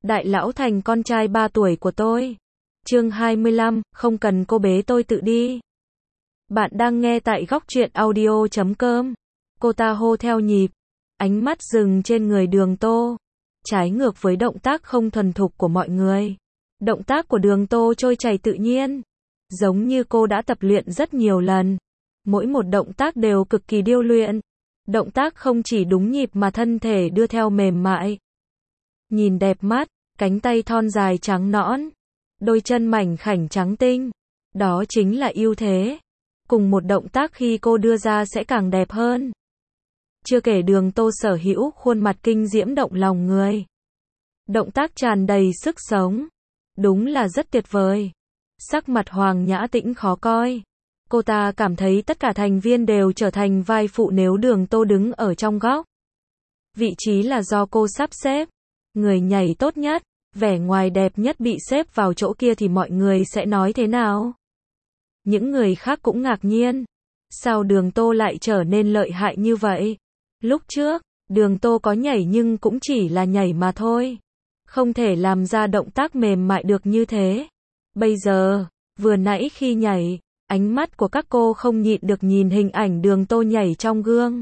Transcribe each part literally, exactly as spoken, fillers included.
Đại lão thành con trai ba tuổi của tôi. Chương hai mươi lăm, không cần cô bế tôi tự đi. Bạn đang nghe tại góc truyện audio chấm com. Cô ta hô theo nhịp, ánh mắt dừng trên người Đường Tô. Trái ngược với động tác không thuần thục của mọi người. Động tác của Đường Tô trôi chảy tự nhiên. Giống như cô đã tập luyện rất nhiều lần. Mỗi một động tác đều cực kỳ điêu luyện. Động tác không chỉ đúng nhịp mà thân thể đưa theo mềm mại. Nhìn đẹp mắt, cánh tay thon dài trắng nõn, đôi chân mảnh khảnh trắng tinh. Đó chính là ưu thế. Cùng một động tác khi cô đưa ra sẽ càng đẹp hơn. Chưa kể Đường Tô sở hữu khuôn mặt kinh diễm động lòng người. Động tác tràn đầy sức sống. Đúng là rất tuyệt vời. Sắc mặt Hoàng Nhã Tĩnh khó coi. Cô ta cảm thấy tất cả thành viên đều trở thành vai phụ nếu Đường Tô đứng ở trong góc. Vị trí là do cô sắp xếp. Người nhảy tốt nhất, vẻ ngoài đẹp nhất bị xếp vào chỗ kia thì mọi người sẽ nói thế nào? Những người khác cũng ngạc nhiên. Sao Đường Tô lại trở nên lợi hại như vậy? Lúc trước, Đường Tô có nhảy nhưng cũng chỉ là nhảy mà thôi. Không thể làm ra động tác mềm mại được như thế. Bây giờ, vừa nãy khi nhảy, ánh mắt của các cô không nhịn được nhìn hình ảnh Đường Tô nhảy trong gương.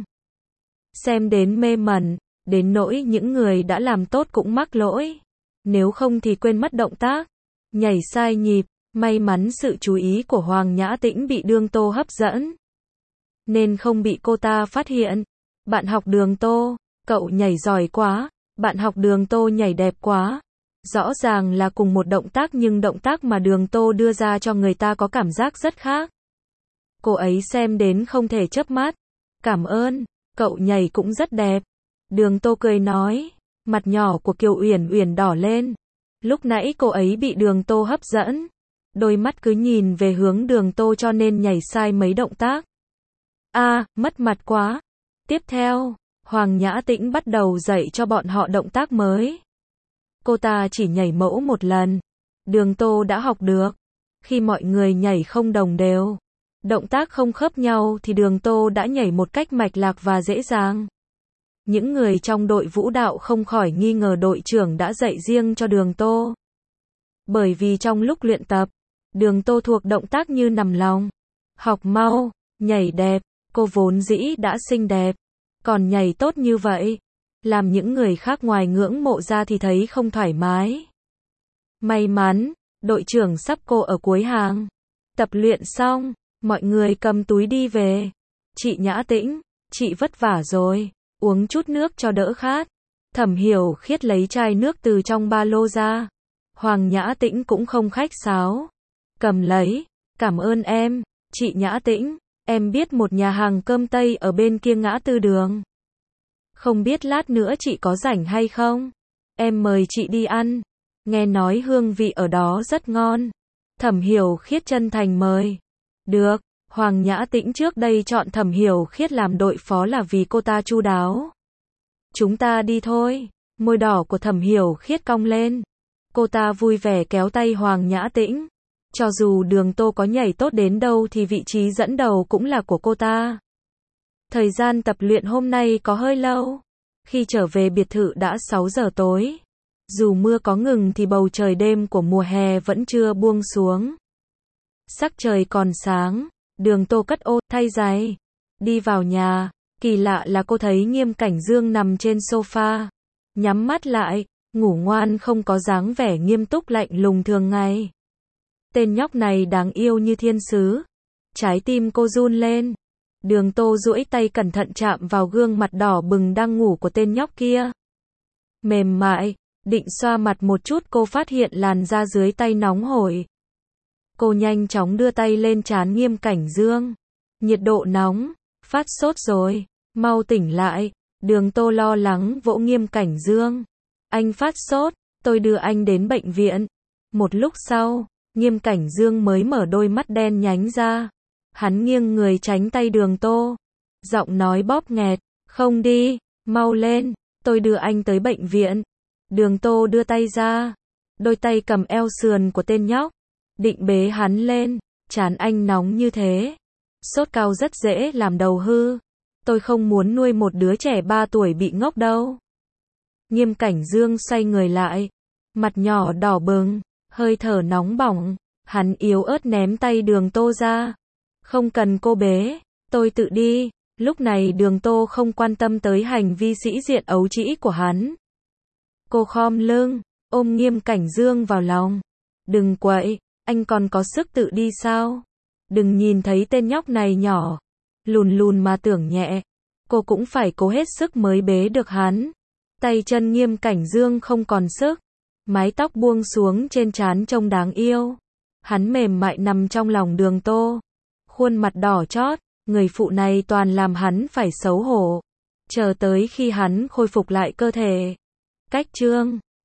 Xem đến mê mẩn, đến nỗi những người đã làm tốt cũng mắc lỗi. Nếu không thì quên mất động tác. Nhảy sai nhịp, may mắn sự chú ý của Hoàng Nhã Tĩnh bị Đường Tô hấp dẫn. Nên không bị cô ta phát hiện. Bạn học Đường Tô, cậu nhảy giỏi quá. Bạn học Đường Tô nhảy đẹp quá. Rõ ràng là cùng một động tác nhưng động tác mà Đường Tô đưa ra cho người ta có cảm giác rất khác. Cô ấy xem đến không thể chớp mắt. Cảm ơn, cậu nhảy cũng rất đẹp. Đường Tô cười nói, mặt nhỏ của Kiều Uyển Uyển đỏ lên. Lúc nãy cô ấy bị Đường Tô hấp dẫn. Đôi mắt cứ nhìn về hướng Đường Tô cho nên nhảy sai mấy động tác. A, à, mất mặt quá. Tiếp theo, Hoàng Nhã Tĩnh bắt đầu dạy cho bọn họ động tác mới. Cô ta chỉ nhảy mẫu một lần. Đường Tô đã học được. Khi mọi người nhảy không đồng đều, động tác không khớp nhau thì Đường Tô đã nhảy một cách mạch lạc và dễ dàng. Những người trong đội vũ đạo không khỏi nghi ngờ đội trưởng đã dạy riêng cho Đường Tô. Bởi vì trong lúc luyện tập, Đường Tô thuộc động tác như nằm lòng. Học mau, nhảy đẹp, cô vốn dĩ đã xinh đẹp. Còn nhảy tốt như vậy, làm những người khác ngoài ngưỡng mộ ra thì thấy không thoải mái. May mắn, đội trưởng sắp cô ở cuối hàng. Tập luyện xong, mọi người cầm túi đi về. Chị Nhã Tĩnh, chị vất vả rồi, uống chút nước cho đỡ khát. Thẩm Hiểu Khiết lấy chai nước từ trong ba lô ra. Hoàng Nhã Tĩnh cũng không khách sáo. Cầm lấy, cảm ơn em, chị Nhã Tĩnh, em biết một nhà hàng cơm Tây ở bên kia ngã tư đường. Không biết lát nữa chị có rảnh hay không? Em mời chị đi ăn. Nghe nói hương vị ở đó rất ngon. Thẩm Hiểu Khiết chân thành mời. Được, Hoàng Nhã Tĩnh trước đây chọn Thẩm Hiểu Khiết làm đội phó là vì cô ta chu đáo. Chúng ta đi thôi. Môi đỏ của Thẩm Hiểu Khiết cong lên. Cô ta vui vẻ kéo tay Hoàng Nhã Tĩnh. Cho dù Đường Tô có nhảy tốt đến đâu thì vị trí dẫn đầu cũng là của cô ta. Thời gian tập luyện hôm nay có hơi lâu. Khi trở về biệt thự đã sáu giờ tối. Dù mưa có ngừng thì bầu trời đêm của mùa hè vẫn chưa buông xuống. Sắc trời còn sáng. Đường Tô cất ô, thay giày. Đi vào nhà. Kỳ lạ là cô thấy Nghiêm Cảnh Dương nằm trên sofa. Nhắm mắt lại, ngủ ngoan không có dáng vẻ nghiêm túc lạnh lùng thường ngày. Tên nhóc này đáng yêu như thiên sứ. Trái tim cô run lên. Đường Tô duỗi tay cẩn thận chạm vào gương mặt đỏ bừng đang ngủ của tên nhóc kia. Mềm mại, định xoa mặt một chút cô phát hiện làn da dưới tay nóng hổi. Cô nhanh chóng đưa tay lên trán Nghiêm Cảnh Dương. Nhiệt độ nóng, phát sốt rồi, mau tỉnh lại. Đường Tô lo lắng vỗ Nghiêm Cảnh Dương. Anh phát sốt, tôi đưa anh đến bệnh viện. Một lúc sau, Nghiêm Cảnh Dương mới mở đôi mắt đen nhánh ra. Hắn nghiêng người tránh tay Đường Tô. Giọng nói bóp nghẹt. Không đi, mau lên, tôi đưa anh tới bệnh viện. Đường Tô đưa tay ra. Đôi tay cầm eo sườn của tên nhóc. Định bế hắn lên. Trán anh nóng như thế. Sốt cao rất dễ làm đầu hư. Tôi không muốn nuôi một đứa trẻ ba tuổi bị ngốc đâu. Nghiêm Cảnh Dương xoay người lại. Mặt nhỏ đỏ bừng, hơi thở nóng bỏng, hắn yếu ớt ném tay Đường Tô ra. Không cần cô bế, tôi tự đi. Lúc này Đường Tô không quan tâm tới hành vi sĩ diện ấu trĩ của hắn. Cô khom lưng, ôm Nghiêm Cảnh Dương vào lòng. Đừng quậy, anh còn có sức tự đi sao? Đừng nhìn thấy tên nhóc này nhỏ, lùn lùn mà tưởng nhẹ. Cô cũng phải cố hết sức mới bế được hắn. Tay chân Nghiêm Cảnh Dương không còn sức. Mái tóc buông xuống trên trán trông đáng yêu. Hắn mềm mại nằm trong lòng Đường Tô. Khuôn mặt đỏ chót, người phụ này toàn làm hắn phải xấu hổ. Chờ tới khi hắn khôi phục lại cơ thể. Cách chương